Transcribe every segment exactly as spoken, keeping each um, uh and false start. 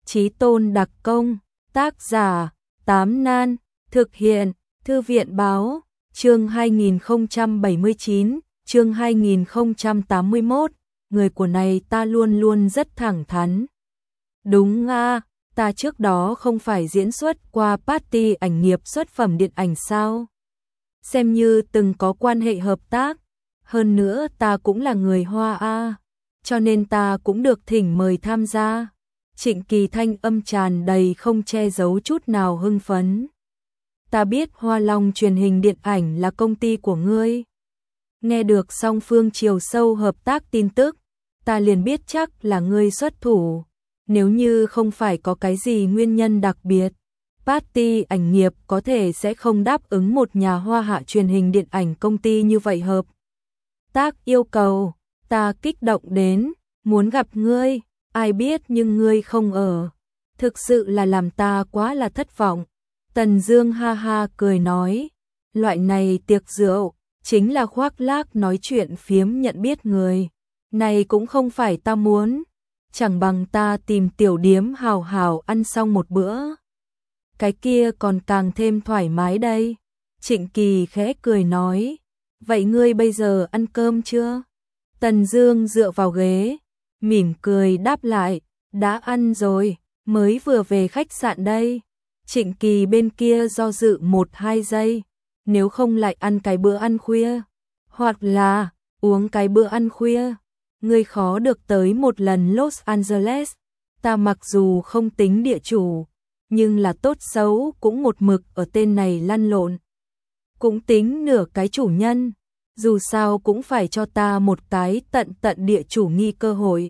Chí tôn đặc công, tác giả, Tám Nan, thực hiện, Thư viện báo, chương hai nghìn không trăm bảy mươi chín, chương hai nghìn không trăm tám mươi mốt, người của này ta luôn luôn rất thẳng thắn. Đúng a, ta trước đó không phải diễn xuất qua party ảnh nghiệp xuất phẩm điện ảnh sao? Xem như từng có quan hệ hợp tác, hơn nữa ta cũng là người Hoa a, cho nên ta cũng được thỉnh mời tham gia. Trịnh Kỳ thanh âm tràn đầy không che giấu chút nào hưng phấn. Ta biết Hoa Long truyền hình điện ảnh là công ty của ngươi. Nghe được song phương chiều sâu hợp tác tin tức, ta liền biết chắc là ngươi xuất thủ. Nếu như không phải có cái gì nguyên nhân đặc biệt, party ảnh nghiệp có thể sẽ không đáp ứng một nhà Hoa Hạ truyền hình điện ảnh công ty như vậy hợp tác yêu cầu. Ta kích động đến, muốn gặp ngươi, ai biết nhưng ngươi không ở. Thực sự là làm ta quá là thất vọng. Tần Dương ha ha cười nói, loại này tiệc rượu, chính là khoác lác nói chuyện phiếm nhận biết người. Này cũng không phải ta muốn, chẳng bằng ta tìm tiểu điếm hào hào ăn xong một bữa. Cái kia còn càng thêm thoải mái đây. Trịnh Kỳ khẽ cười nói, vậy ngươi bây giờ ăn cơm chưa? Tần Dương dựa vào ghế, mỉm cười đáp lại, đã ăn rồi, mới vừa về khách sạn đây. Trịnh Kỳ bên kia do dự một hai giây, nếu không lại ăn cái bữa ăn khuya, hoặc là uống cái bữa ăn khuya. Ngươi khó được tới một lần Los Angeles, ta mặc dù không tính địa chủ, nhưng là tốt xấu cũng một mực ở tên này lăn lộn. Cũng tính nửa cái chủ nhân, dù sao cũng phải cho ta một cái tận tận địa chủ nghi cơ hội.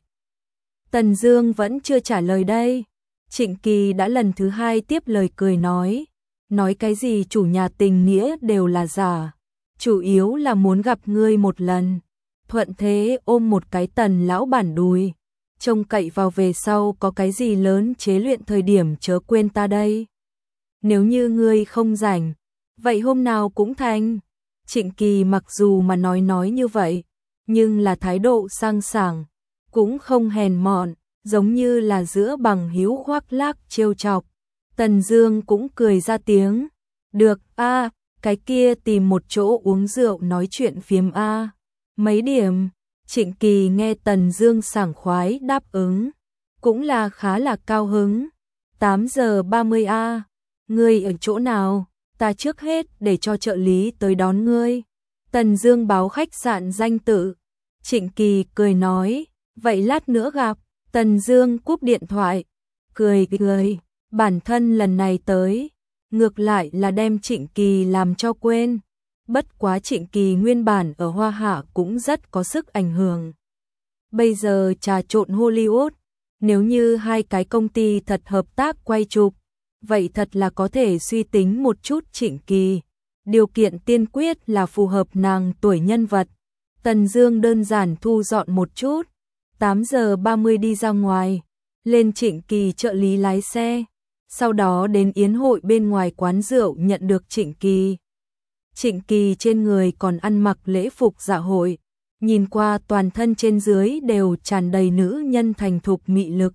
Tần Dương vẫn chưa trả lời đây. Trịnh Kỳ đã lần thứ hai tiếp lời cười nói, nói cái gì chủ nhà tình nghĩa đều là giả, chủ yếu là muốn gặp ngươi một lần. Thuận thế ôm một cái Tần lão bản đùi, trông cậy vào về sau có cái gì lớn chế luyện thời điểm chớ quên ta đây. Nếu như ngươi không rảnh, vậy hôm nào cũng thành. Trịnh Kỳ mặc dù mà nói nói như vậy, nhưng là thái độ sang sảng, cũng không hèn mọn, giống như là giữa bằng hữu khoác lác trêu chọc. Tần Dương cũng cười ra tiếng, được a, cái kia tìm một chỗ uống rượu nói chuyện phiếm a. Mấy điểm? Trịnh Kỳ nghe Tần Dương sảng khoái đáp ứng, cũng là khá là cao hứng. tám giờ ba mươi a, ngươi ở chỗ nào? Ta trước hết để cho trợ lý tới đón ngươi. Tần Dương báo khách sạn danh tự. Trịnh Kỳ cười nói, vậy lát nữa gặp. Tần Dương cúp điện thoại, cười cười, bản thân lần này tới, ngược lại là đem Trịnh Kỳ làm cho quên. Bất quá Trịnh Kỳ nguyên bản ở Hoa Hạ cũng rất có sức ảnh hưởng. Bây giờ trà trộn Hollywood, nếu như hai cái công ty thật hợp tác quay chụp, vậy thật là có thể suy tính một chút Trịnh Kỳ. Điều kiện tiên quyết là phù hợp nàng tuổi nhân vật. Tần Dương đơn giản thu dọn một chút, tám giờ ba mươi đi ra ngoài, lên Trịnh Kỳ trợ lý lái xe, sau đó đến yến hội bên ngoài quán rượu nhận được Trịnh Kỳ. Trịnh Kỳ trên người còn ăn mặc lễ phục dạ hội, nhìn qua toàn thân trên dưới đều tràn đầy nữ nhân thành thục mị lực.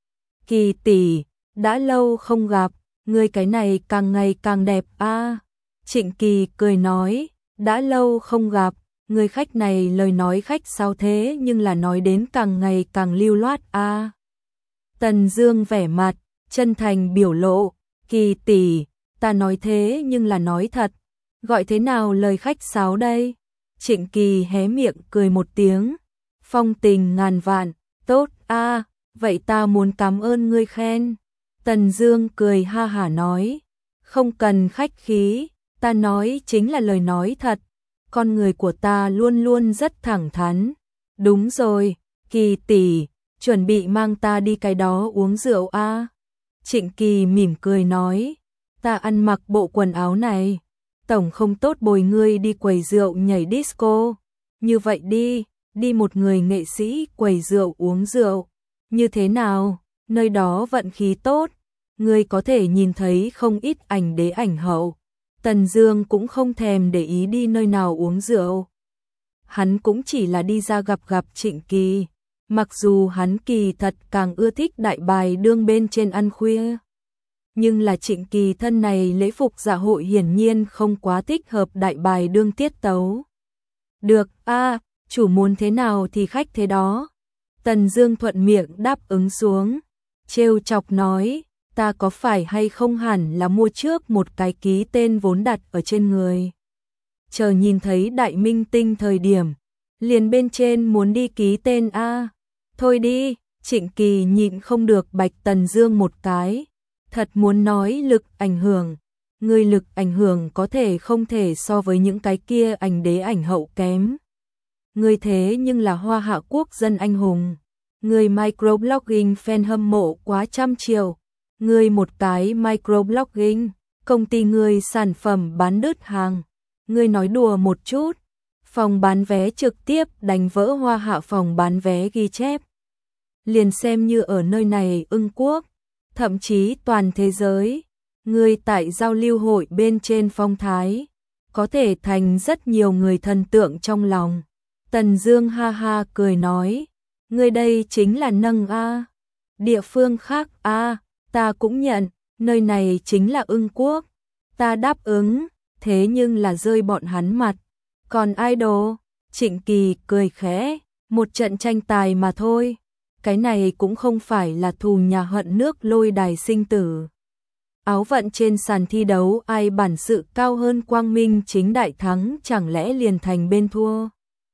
Kỳ tỷ, đã lâu không gặp, ngươi cái này càng ngày càng đẹp a. À. Trịnh Kỳ cười nói, đã lâu không gặp, người khách này lời nói khách sao thế nhưng là nói đến càng ngày càng lưu loát a. À. Tần Dương vẻ mặt chân thành biểu lộ, Kỳ tỷ, ta nói thế nhưng là nói thật, gọi thế nào lời khách sáo đây? Trịnh Kỳ hé miệng cười một tiếng, phong tình ngàn vạn, tốt a, à, vậy ta muốn cảm ơn ngươi khen. Tần Dương cười ha hả nói, không cần khách khí, ta nói chính là lời nói thật, con người của ta luôn luôn rất thẳng thắn. Đúng rồi, Kỳ tỷ, chuẩn bị mang ta đi cái đó uống rượu a. À? Trịnh Kỳ mỉm cười nói, ta ăn mặc bộ quần áo này, tổng không tốt bồi ngươi đi quầy rượu nhảy disco. Như vậy đi, đi một người nghệ sĩ quầy rượu uống rượu, như thế nào? Nơi đó vận khí tốt, ngươi có thể nhìn thấy không ít ảnh đế ảnh hậu. Tần Dương cũng không thèm để ý đi nơi nào uống rượu. Hắn cũng chỉ là đi ra gặp gặp Trịnh Kỳ, Mặc dù hắn kỳ thật càng ưa thích đại bài đương bên trên ăn khuya, nhưng là Trịnh Kỳ thân này lễ phục dạ hội hiển nhiên không quá thích hợp đại bài đương tiết tấu. Được, a, chủ muốn thế nào thì khách thế đó. Tần Dương thuận miệng đáp ứng xuống, trêu chọc nói, ta có phải hay không hẳn là mua trước một cái ký tên vốn đặt ở trên người. Chờ nhìn thấy đại minh tinh thời điểm, liền bên trên muốn đi ký tên a. Thôi đi, Trịnh Kỳ nhịn không được bạch Tần Dương một cái. Thật muốn nói lực ảnh hưởng, người lực ảnh hưởng có thể không thể so với những cái kia ảnh đế ảnh hậu kém. Người thế nhưng là Hoa Hạ quốc dân anh hùng. Người microblogging fan hâm mộ quá trăm triệu. Người một cái microblogging, công ty người sản phẩm bán đứt hàng. Người nói đùa một chút, phòng bán vé trực tiếp đánh vỡ Hoa Hạ phòng bán vé ghi chép. Liền xem như ở nơi này ưng quốc, thậm chí toàn thế giới, người tại giao lưu hội bên trên phong thái, có thể thành rất nhiều người thần tượng trong lòng. Tần Dương ha ha cười nói, người đây chính là nâng a, địa phương khác a, ta cũng nhận, nơi này chính là ưng quốc, ta đáp ứng, thế nhưng là rơi bọn hắn mặt. Còn idol, Trịnh Kỳ cười khẽ, một trận tranh tài mà thôi, cái này cũng không phải là thù nhà hận nước lôi đài sinh tử. Áo vận trên sàn thi đấu ai bản sự cao hơn quang minh chính đại thắng chẳng lẽ liền thành bên thua.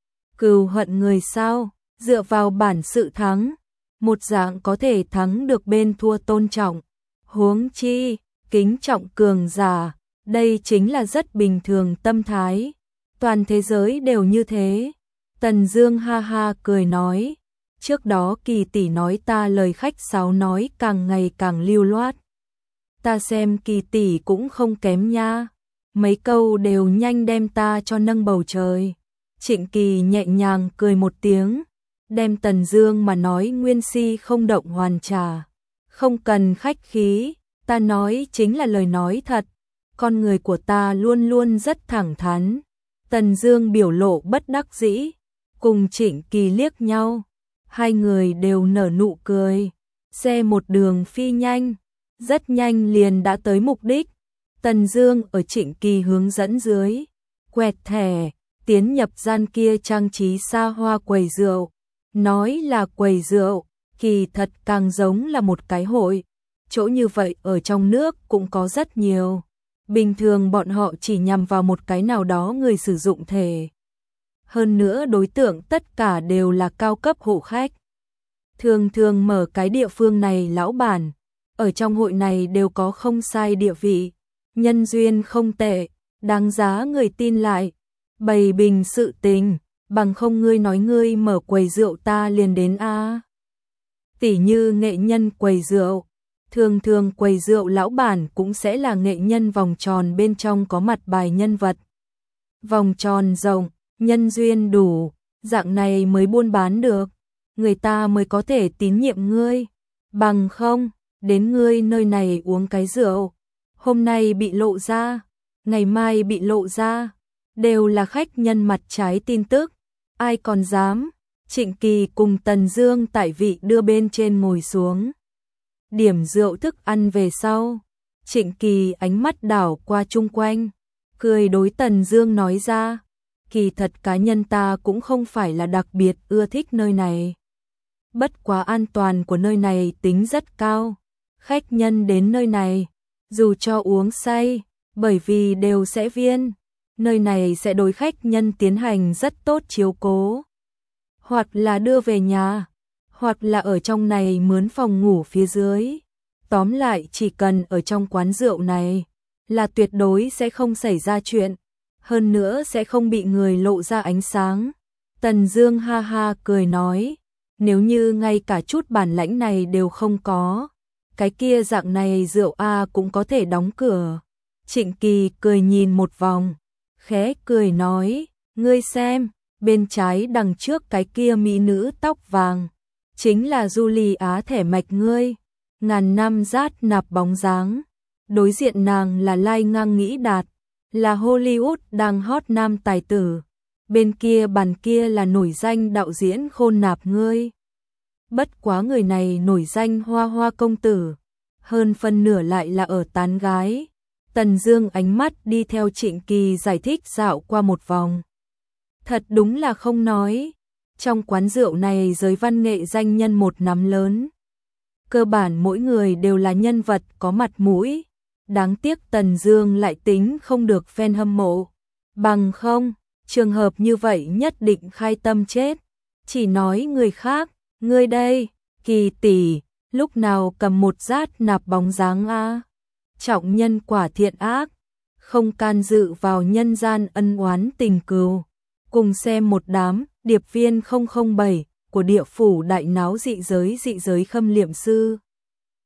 Cừu hận người sao, dựa vào bản sự thắng, một dạng có thể thắng được bên thua tôn trọng. Huống chi, kính trọng cường giả, đây chính là rất bình thường tâm thái. Toàn thế giới đều như thế. Tần Dương ha ha cười nói, trước đó Kỳ tỷ nói ta lời khách sáo nói càng ngày càng lưu loát. Ta xem Kỳ tỷ cũng không kém nha, mấy câu đều nhanh đem ta cho nâng bầu trời. Trịnh Kỳ nhẹ nhàng cười một tiếng, đem Tần Dương mà nói nguyên si không động hoàn trả. Không cần khách khí, ta nói chính là lời nói thật, con người của ta luôn luôn rất thẳng thắn. Tần Dương biểu lộ bất đắc dĩ, cùng Trịnh Kỳ liếc nhau, hai người đều nở nụ cười. Xe một đường phi nhanh, rất nhanh liền đã tới mục đích. Tần Dương ở Trịnh Kỳ hướng dẫn dưới, quẹt thẻ, tiến nhập gian kia trang trí xa hoa quầy rượu. Nói là quầy rượu, kỳ thật càng giống là một cái hội. Chỗ như vậy ở trong nước cũng có rất nhiều. Bình thường bọn họ chỉ nhằm vào một cái nào đó người sử dụng thể. Hơn nữa đối tượng tất cả đều là cao cấp hộ khách. Thường thường mở cái địa phương này lão bản, ở trong hội này đều có không sai địa vị, nhân duyên không tệ, đáng giá người tin lại, bày bình sự tình, bằng không ngươi nói ngươi mở quầy rượu ta liền đến a. Tỉ như nghệ nhân quầy rượu, thường thường quầy rượu lão bản cũng sẽ là nghệ nhân vòng tròn bên trong có mặt bài nhân vật. Vòng tròn rộng, nhân duyên đủ, dạng này mới buôn bán được, người ta mới có thể tín nhiệm ngươi, bằng không, đến ngươi nơi này uống cái rượu, hôm nay bị lộ ra, ngày mai bị lộ ra, đều là khách nhân mặt trái tin tức, ai còn dám. Trịnh Kỳ cùng Tần Dương tại vị đưa bên trên ngồi xuống. Điểm rượu thức ăn về sau, Trịnh Kỳ ánh mắt đảo qua chung quanh, cười đối Tần Dương nói ra, kỳ thật cá nhân ta cũng không phải là đặc biệt ưa thích nơi này. Bất quá an toàn của nơi này tính rất cao, khách nhân đến nơi này, dù cho uống say, bởi vì đều sẽ viên, nơi này sẽ đối khách nhân tiến hành rất tốt chiếu cố. Hoặc là đưa về nhà, hoặc là ở trong này mướn phòng ngủ phía dưới. Tóm lại chỉ cần ở trong quán rượu này, là tuyệt đối sẽ không xảy ra chuyện, hơn nữa sẽ không bị người lộ ra ánh sáng. Tần Dương ha ha cười nói, nếu như ngay cả chút bản lãnh này đều không có, cái kia dạng này rượu a cũng có thể đóng cửa. Trịnh Kỳ cười nhìn một vòng, khẽ cười nói, ngươi xem, bên trái đằng trước cái kia mỹ nữ tóc vàng, chính là Julia thẻ mạch ngươi, ngàn năm rát nạp bóng dáng. Đối diện nàng là Lai Ngang Nghĩ Đạt, là Hollywood đang hot nam tài tử. Bên kia bàn kia là nổi danh đạo diễn Khôn Nạp ngươi. Bất quá người này nổi danh Hoa Hoa công tử, hơn phân nửa lại là ở tán gái. Tần Dương ánh mắt đi theo Trịnh Kỳ giải thích dạo qua một vòng. Thật đúng là không nói, trong quán rượu này giới văn nghệ danh nhân một nắm lớn. Cơ bản mỗi người đều là nhân vật có mặt mũi. Đáng tiếc Tần Dương lại tính không được fan hâm mộ. Bằng không, trường hợp như vậy nhất định khai tâm chết. Chỉ nói người khác, ngươi đây, Kỳ tỷ, lúc nào cầm một rát nạp bóng dáng a? Trọng nhân quả thiện ác, không can dự vào nhân gian ân oán tình cừu. Cùng xem một đám điệp viên không không bảy của địa phủ đại náo dị giới dị giới khâm liệm sư.